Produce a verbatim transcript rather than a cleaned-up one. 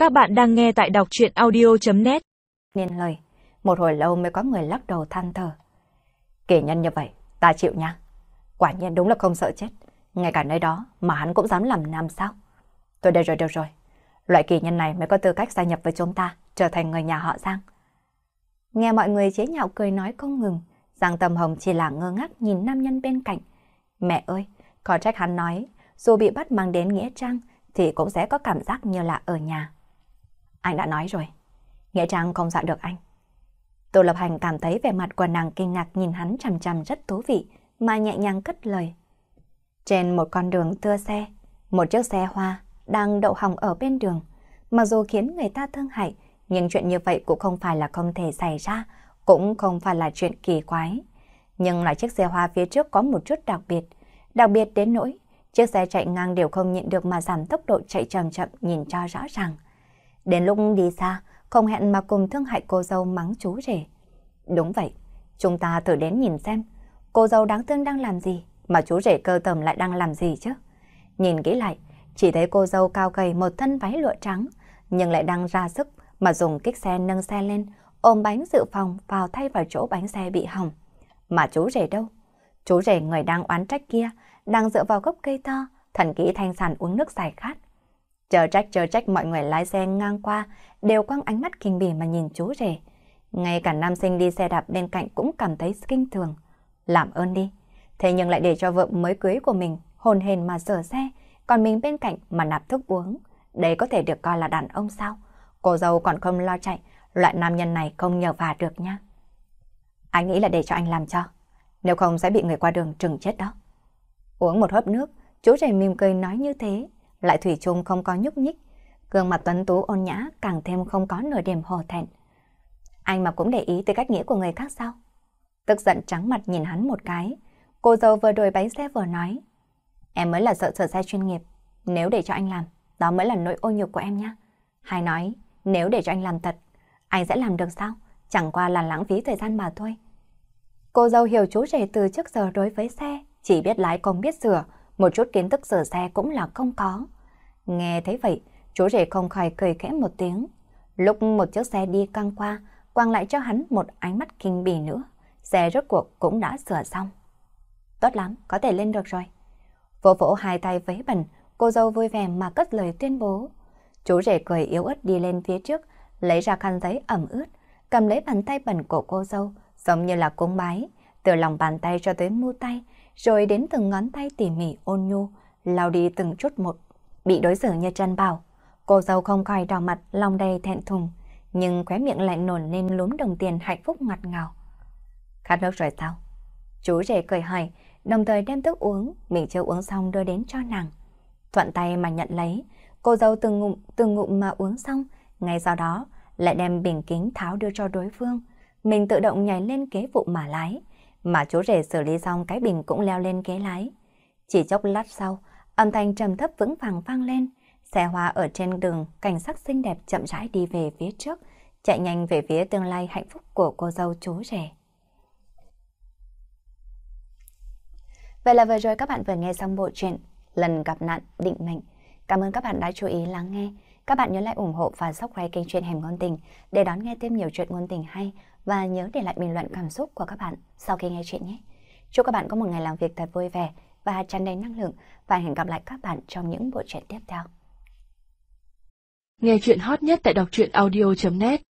Các bạn đang nghe tại đọc truyện audio chấm net. Nên lời, một hồi lâu mới có người lắc đầu than thở. Kỳ nhân như vậy, ta chịu nha. Quả nhiên đúng là không sợ chết. Ngay cả nơi đó mà hắn cũng dám làm nam sao? Tôi đây rồi, được rồi. Loại kỳ nhân này mới có tư cách gia nhập với chúng ta, trở thành người nhà họ Giang. Nghe mọi người chế nhạo cười nói không ngừng, Giang Tâm Hồng chỉ là ngơ ngác nhìn nam nhân bên cạnh. Mẹ ơi, có trách hắn nói, dù bị bắt mang đến Nghĩa Trang thì cũng sẽ có cảm giác như là ở nhà. Anh đã nói rồi, Nghĩa Trang không dọa được anh. Tô Lập Hành cảm thấy vẻ mặt của nàng kinh ngạc nhìn hắn chằm chằm rất thú vị, mà nhẹ nhàng cất lời. Trên một con đường thưa xe, một chiếc xe hoa đang đậu hỏng ở bên đường. Mặc dù khiến người ta thương hại, nhưng chuyện như vậy cũng không phải là không thể xảy ra, cũng không phải là chuyện kỳ quái. Nhưng là chiếc xe hoa phía trước có một chút đặc biệt, đặc biệt đến nỗi chiếc xe chạy ngang đều không nhịn được mà giảm tốc độ chạy chậm chậm nhìn cho rõ ràng. Đến lúc đi xa, không hẹn mà cùng thương hại cô dâu mắng chú rể. Đúng vậy, chúng ta thử đến nhìn xem, cô dâu đáng thương đang làm gì, mà chú rể cơ tầm lại đang làm gì chứ. Nhìn kỹ lại, chỉ thấy cô dâu cao gầy một thân váy lụa trắng, nhưng lại đang ra sức mà dùng kích xe nâng xe lên, ôm bánh dự phòng vào thay vào chỗ bánh xe bị hỏng. Mà chú rể đâu? Chú rể người đang oán trách kia, đang dựa vào gốc cây to, thần kỹ thanh sàn uống nước giải khát. Chờ trách chờ trách mọi người lái xe ngang qua đều quăng ánh mắt kinh bỉ mà nhìn chú rể. Ngay cả nam sinh đi xe đạp bên cạnh cũng cảm thấy kinh thường. Làm ơn đi. Thế nhưng lại để cho vợ mới cưới của mình hồn hền mà sửa xe, còn mình bên cạnh mà nạp thức uống. Đây có thể được coi là đàn ông sao? Cô dâu còn không lo chạy, loại nam nhân này không nhờ vả được nha. Anh nghĩ là để cho anh làm cho, nếu không sẽ bị người qua đường trừng chết đó. Uống một hớp nước, chú rể mỉm cười nói như thế, lại thủy chung không có nhúc nhích. Gương mặt tuấn tú ôn nhã càng thêm không có nửa điểm hổ thẹn. Anh mà cũng để ý tới cách nghĩ của người khác sao? Tức giận trắng mặt nhìn hắn một cái. Cô dâu vừa đổi bánh xe vừa nói. Em mới là sợ sửa xe chuyên nghiệp. Nếu để cho anh làm, đó mới là nỗi ô nhục của em nhá. Hay nói, nếu để cho anh làm thật, anh sẽ làm được sao? Chẳng qua là lãng phí thời gian mà thôi. Cô dâu hiểu chú rể từ trước giờ đối với xe, chỉ biết lái không biết sửa, một chút kiến thức sửa xe cũng là không có. Nghe thấy vậy, chú rể không khỏi cười khẽ một tiếng. Lúc một chiếc xe đi căng qua, quăng lại cho hắn một ánh mắt kinh bỉ nữa. Xe rốt cuộc cũng đã sửa xong. Tốt lắm, có thể lên được rồi. Vỗ vỗ hai tay vấy bẩn, cô dâu vui vẻ mà cất lời tuyên bố. Chú rể cười yếu ớt đi lên phía trước, lấy ra khăn giấy ẩm ướt, cầm lấy bàn tay bẩn của cô dâu, giống như là cúng bái, từ lòng bàn tay cho tới mu tay, rồi đến từng ngón tay tỉ mỉ ôn nhu, lau đi từng chút một. Bị đối xử như chân bảo, cô dâu không khỏi đỏ mặt, lòng đầy thẹn thùng, nhưng khóe miệng lại nổi lên lúm đồng tiền hạnh phúc ngọt ngào. Khát nước rồi sao? Chú rể cười hỏi, đồng thời đem thức uống mình chưa uống xong đưa đến cho nàng. Thuận tay mà nhận lấy, cô dâu từng ngụm từng ngụm mà uống xong, ngay sau đó lại đem bình kính tháo đưa cho đối phương. Mình tự động nhảy lên ghế phụ mà lái, mà chú rể xử lý xong cái bình cũng leo lên ghế lái. Chỉ chốc lát sau, âm thanh trầm thấp vững vàng vang lên, xe hoa ở trên đường cảnh sắc xinh đẹp chậm rãi đi về phía trước, chạy nhanh về phía tương lai hạnh phúc của cô dâu chú rể. Vậy là vừa rồi các bạn vừa nghe xong bộ truyện Lần gặp nạn định mệnh. Cảm ơn các bạn đã chú ý lắng nghe. Các bạn nhớ lại ủng hộ và subscribe kênh truyện Hẻm Ngôn Tình để đón nghe thêm nhiều chuyện ngôn tình hay, và nhớ để lại bình luận cảm xúc của các bạn sau khi nghe chuyện nhé. Chúc các bạn có một ngày làm việc thật vui vẻ và tràn đầy năng lượng, và hẹn gặp lại các bạn trong những bộ truyện tiếp theo. Nghe chuyện hot nhất tại đọc truyện audio chấm net.